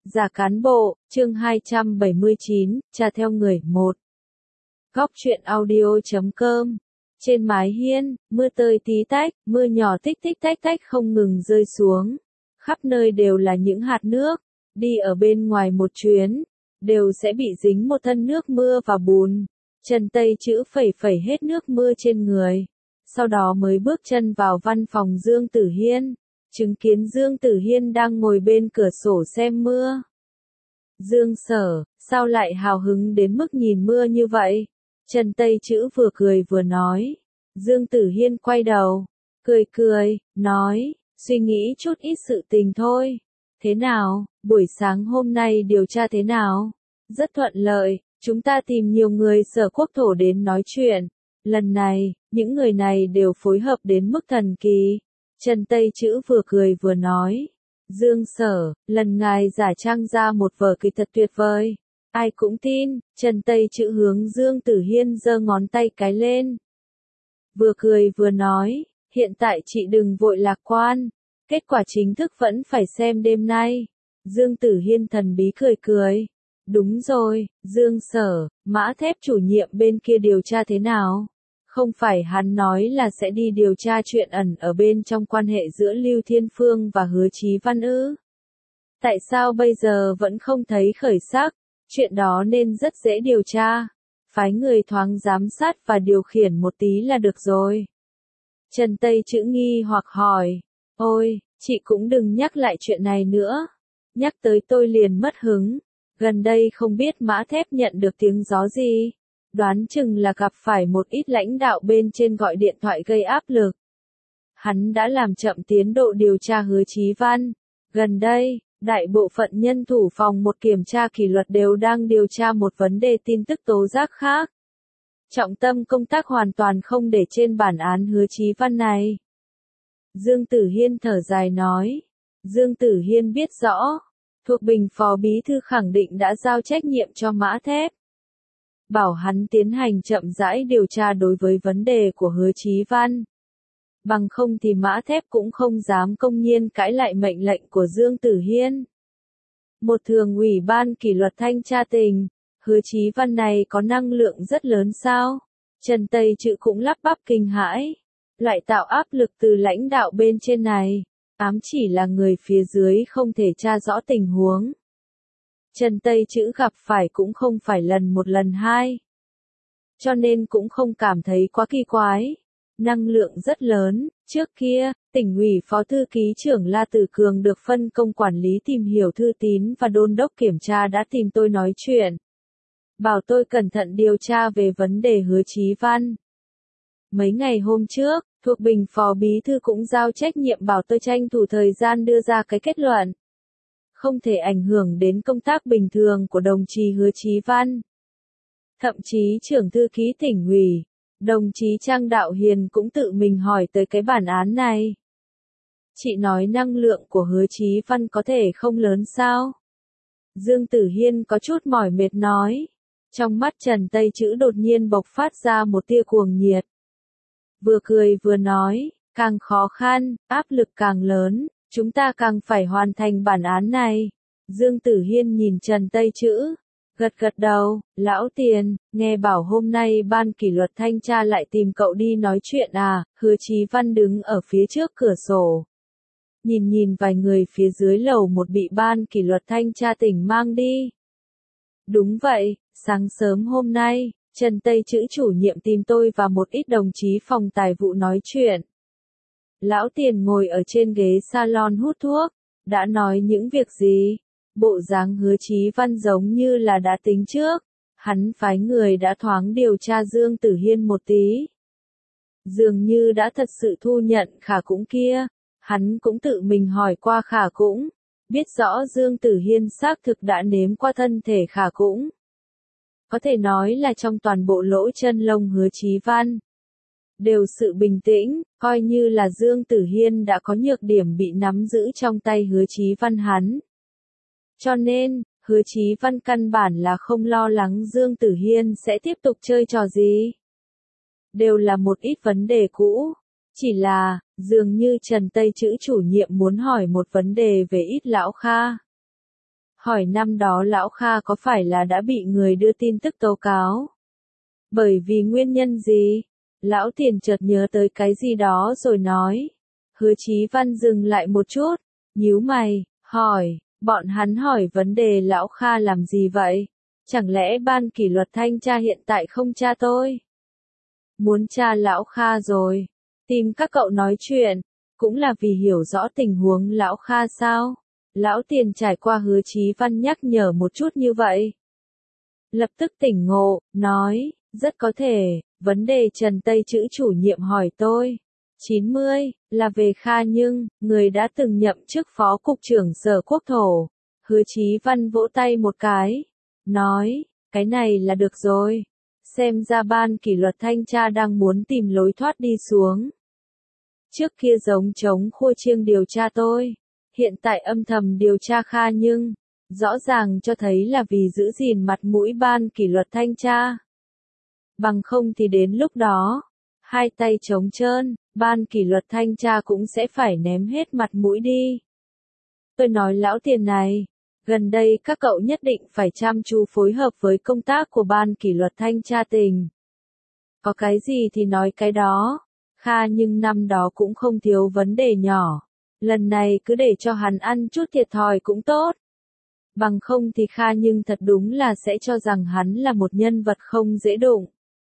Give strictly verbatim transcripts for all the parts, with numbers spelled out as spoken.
Giả cán bộ, chương hai trăm bảy mươi chín, trà theo người, một. Góc truyện audio chấm com. Trên mái hiên, mưa tơi tí tách, mưa nhỏ tích tích tách tách không ngừng rơi xuống. Khắp nơi đều là những hạt nước, đi ở bên ngoài một chuyến, đều sẽ bị dính một thân nước mưa và bùn. Trần Tây Chữ phẩy phẩy hết nước mưa trên người, sau đó mới bước chân vào văn phòng Dương Tử Hiên. Chứng kiến Dương Tử Hiên đang ngồi bên cửa sổ xem mưa. Dương Sở, sao lại hào hứng đến mức nhìn mưa như vậy? Trần Tây Chữ vừa cười vừa nói. Dương Tử Hiên quay đầu, cười cười, nói, suy nghĩ chút ít sự tình thôi. Thế nào, buổi sáng hôm nay điều tra thế nào? Rất thuận lợi, chúng ta tìm nhiều người Sở Quốc thổ đến nói chuyện. Lần này, những người này đều phối hợp đến mức thần kỳ. Trần Tây Chữ vừa cười vừa nói. Dương Sở, lần ngài giả trang ra một vở kịch thật tuyệt vời. Ai cũng tin. Trần Tây Chữ hướng Dương Tử Hiên giơ ngón tay cái lên. Vừa cười vừa nói, hiện tại chị đừng vội lạc quan. Kết quả chính thức vẫn phải xem đêm nay. Dương Tử Hiên thần bí cười cười. Đúng rồi, Dương Sở, Mã Thép chủ nhiệm bên kia điều tra thế nào? Không phải hắn nói là sẽ đi điều tra chuyện ẩn ở bên trong quan hệ giữa Lưu Thiên Phương và Hứa Chí Văn ư? Tại sao bây giờ vẫn không thấy khởi sắc? Chuyện đó nên rất dễ điều tra. Phái người thoáng giám sát và điều khiển một tí là được rồi. Trần Tây Chữ nghi hoặc hỏi. Ôi, chị cũng đừng nhắc lại chuyện này nữa. Nhắc tới tôi liền mất hứng. Gần đây không biết Mã Thép nhận được tiếng gió gì. Đoán chừng là gặp phải một ít lãnh đạo bên trên gọi điện thoại gây áp lực. Hắn đã làm chậm tiến độ điều tra Hứa Chí Văn. Gần đây, đại bộ phận nhân thủ phòng một kiểm tra kỷ luật đều đang điều tra một vấn đề tin tức tố giác khác. Trọng tâm công tác hoàn toàn không để trên bản án Hứa Chí Văn này. Dương Tử Hiên thở dài nói. Dương Tử Hiên biết rõ, thuộc Bình Phó Bí Thư khẳng định đã giao trách nhiệm cho Mã Thép. Bảo hắn tiến hành chậm rãi điều tra đối với vấn đề của Hứa Chí Văn. Bằng không thì Mã Thép cũng không dám công nhiên cãi lại mệnh lệnh của Dương Tử Hiên. Một thường ủy ban kỷ luật thanh tra tỉnh, Hứa Chí Văn này có năng lượng rất lớn sao? Trần Tây Chữ cũng lắp bắp kinh hãi. Loại tạo áp lực từ lãnh đạo bên trên này, ám chỉ là người phía dưới không thể tra rõ tình huống. Trần Tây Chữ gặp phải cũng không phải lần một lần hai. Cho nên cũng không cảm thấy quá kỳ quái. Năng lượng rất lớn. Trước kia, tỉnh ủy phó thư ký trưởng La Tử Cường được phân công quản lý tìm hiểu thư tín và đôn đốc kiểm tra đã tìm tôi nói chuyện. Bảo tôi cẩn thận điều tra về vấn đề Hứa Chí Văn. Mấy ngày hôm trước, thuộc Bình phó bí thư cũng giao trách nhiệm bảo tôi tranh thủ thời gian đưa ra cái kết luận. Không thể ảnh hưởng đến công tác bình thường của đồng chí Hứa Chí Văn. Thậm chí trưởng thư ký tỉnh ủy, đồng chí Trang Đạo Hiền cũng tự mình hỏi tới cái bản án này. Chị nói năng lượng của Hứa Chí Văn có thể không lớn sao? Dương Tử Hiên có chút mỏi mệt nói. Trong mắt Trần Tây Chữ đột nhiên bộc phát ra một tia cuồng nhiệt. Vừa cười vừa nói, càng khó khăn, áp lực càng lớn. Chúng ta càng phải hoàn thành bản án này. Dương Tử Hiên nhìn Trần Tây Chữ, gật gật đầu, lão Tiền, nghe bảo hôm nay ban kỷ luật thanh tra lại tìm cậu đi nói chuyện à? Hứa Chí Văn đứng ở phía trước cửa sổ. Nhìn nhìn vài người phía dưới lầu một bị ban kỷ luật thanh tra tỉnh mang đi. Đúng vậy, sáng sớm hôm nay, Trần Tây Chữ chủ nhiệm tìm tôi và một ít đồng chí phòng tài vụ nói chuyện. Lão Tiền ngồi ở trên ghế salon hút thuốc, đã nói những việc gì? Bộ dáng Hứa Chí Văn giống như là đã tính trước, hắn phái người đã thoáng điều tra Dương Tử Hiên một tí. Dường như đã thật sự thu nhận Khả Cũng kia, hắn cũng tự mình hỏi qua Khả Cũng, biết rõ Dương Tử Hiên xác thực đã nếm qua thân thể Khả Cũng. Có thể nói là trong toàn bộ lỗ chân lông Hứa Chí Văn. Đều sự bình tĩnh, coi như là Dương Tử Hiên đã có nhược điểm bị nắm giữ trong tay Hứa Chí Văn hắn. Cho nên, Hứa Chí Văn căn bản là không lo lắng Dương Tử Hiên sẽ tiếp tục chơi trò gì. Đều là một ít vấn đề cũ. Chỉ là, dường như Trần Tây Chữ chủ nhiệm muốn hỏi một vấn đề về ít lão Kha. hỏi năm đó lão Kha có phải là đã bị người đưa tin tức tố cáo? Bởi vì nguyên nhân gì? Lão Tiền chợt nhớ tới cái gì đó rồi nói. Hứa Chí Văn dừng lại một chút, nhíu mày, hỏi, bọn hắn hỏi vấn đề lão Kha làm gì vậy? Chẳng lẽ ban kỷ luật thanh tra hiện tại không tra tôi? Muốn tra lão Kha rồi, tìm các cậu nói chuyện, cũng là vì hiểu rõ tình huống lão Kha sao? Lão Tiền trải qua Hứa Chí Văn nhắc nhở một chút như vậy. Lập tức tỉnh ngộ, nói, rất có thể, vấn đề Trần Tây Chữ chủ nhiệm hỏi tôi. chín mươi, là về Kha Nhưng, người đã từng nhậm chức phó cục trưởng Sở Quốc thổ. Hứa Chí Văn vỗ tay một cái, nói, cái này là được rồi. Xem ra ban kỷ luật thanh tra đang muốn tìm lối thoát đi xuống. Trước kia giống chống khua chiêng điều tra tôi, hiện tại âm thầm điều tra Kha Nhưng, rõ ràng cho thấy là vì giữ gìn mặt mũi ban kỷ luật thanh tra. Bằng không thì đến lúc đó, hai tay trống trơn, ban kỷ luật thanh tra cũng sẽ phải ném hết mặt mũi đi. Tôi nói lão Tiền này, gần đây các cậu nhất định phải chăm chú phối hợp với công tác của ban kỷ luật thanh tra tỉnh. Có cái gì thì nói cái đó, Kha Nhưng năm đó cũng không thiếu vấn đề nhỏ, lần này cứ để cho hắn ăn chút thiệt thòi cũng tốt. Bằng không thì Kha Nhưng thật đúng là sẽ cho rằng hắn là một nhân vật không dễ đụng.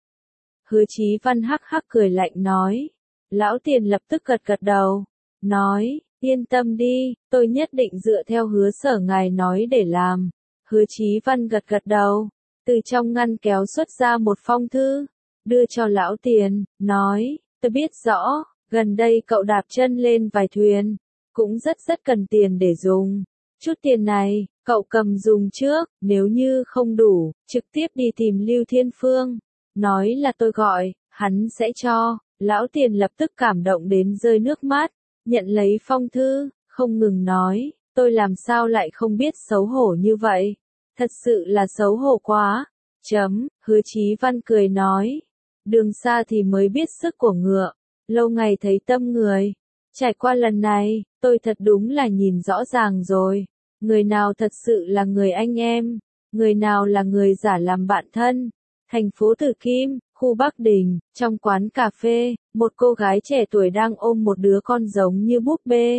Hứa Chí Văn hắc hắc cười lạnh nói. Lão Tiền lập tức gật gật đầu, nói, yên tâm đi, tôi nhất định dựa theo hứa sở ngài nói để làm. Hứa Chí Văn gật gật đầu, từ trong ngăn kéo xuất ra một phong thư, đưa cho lão Tiền, nói, tôi biết rõ, gần đây cậu đạp chân lên vài thuyền, cũng rất rất cần tiền để dùng. Chút tiền này, cậu cầm dùng trước, nếu như không đủ, trực tiếp đi tìm Lưu Thiên Phương. Nói là tôi gọi, hắn sẽ cho. Lão Tiền lập tức cảm động đến rơi nước mắt, nhận lấy phong thư, không ngừng nói, tôi làm sao lại không biết xấu hổ như vậy. Thật sự là xấu hổ quá. Chấm, Hứa Chí Văn cười nói, đường xa thì mới biết sức của ngựa, lâu ngày thấy tâm người. Trải qua lần này, tôi thật đúng là nhìn rõ ràng rồi. Người nào thật sự là người anh em, người nào là người giả làm bạn thân. Thành phố Tử Kim, khu Bắc Đình, trong quán cà phê, một cô gái trẻ tuổi đang ôm một đứa con giống như búp bê.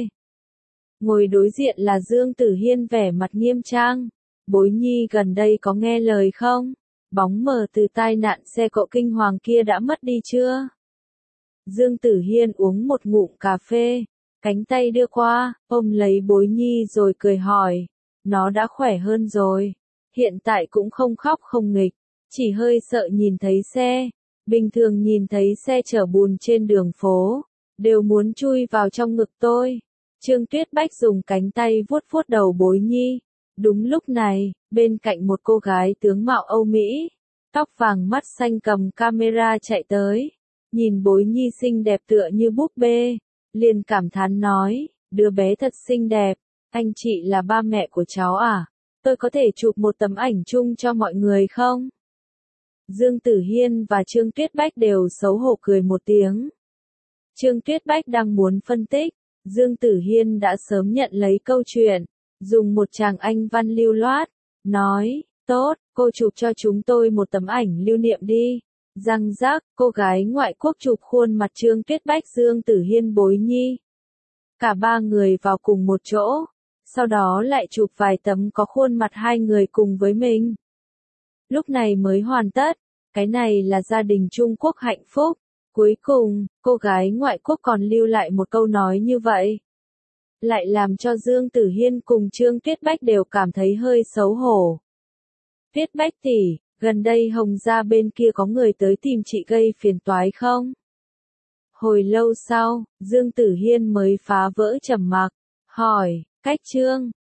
Ngồi đối diện là Dương Tử Hiên vẻ mặt nghiêm trang. Bối nhi gần đây có nghe lời không? Bóng mờ từ tai nạn xe cộ kinh hoàng kia đã mất đi chưa? Dương Tử Hiên uống một ngụm cà phê, cánh tay đưa qua, ôm lấy Bối nhi rồi cười hỏi. Nó đã khỏe hơn rồi. Hiện tại cũng không khóc không nghịch, chỉ hơi sợ nhìn thấy xe. Bình thường nhìn thấy xe chở bùn trên đường phố, đều muốn chui vào trong ngực tôi. Trương Tuyết Bách dùng cánh tay vuốt vuốt đầu Bối nhi. Đúng lúc này, bên cạnh một cô gái tướng mạo Âu Mỹ, tóc vàng mắt xanh cầm camera chạy tới. Nhìn Bối nhi xinh đẹp tựa như búp bê, liền cảm thán nói, đứa bé thật xinh đẹp, anh chị là ba mẹ của cháu à? Tôi có thể chụp một tấm ảnh chung cho mọi người không? Dương Tử Hiên và Trương Tuyết Bách đều xấu hổ cười một tiếng. Trương Tuyết Bách đang muốn phân tích, Dương Tử Hiên đã sớm nhận lấy câu chuyện, dùng một tràng Anh văn lưu loát, nói, tốt, cô chụp cho chúng tôi một tấm ảnh lưu niệm đi. Răng rác, cô gái ngoại quốc chụp khuôn mặt Trương Tuyết Bách, Dương Tử Hiên, Bối nhi. Cả ba người vào cùng một chỗ, sau đó lại chụp vài tấm có khuôn mặt hai người cùng với mình. Lúc này mới hoàn tất, cái này là gia đình Trung Quốc hạnh phúc. Cuối cùng, cô gái ngoại quốc còn lưu lại một câu nói như vậy. Lại làm cho Dương Tử Hiên cùng Trương Tuyết Bách đều cảm thấy hơi xấu hổ. Tuyết Bách tỷ, gần đây Hồng gia bên kia có người tới tìm chị gây phiền toái không? Hồi lâu sau, Dương Tử Hiên mới phá vỡ trầm mặc, hỏi, cách Trương,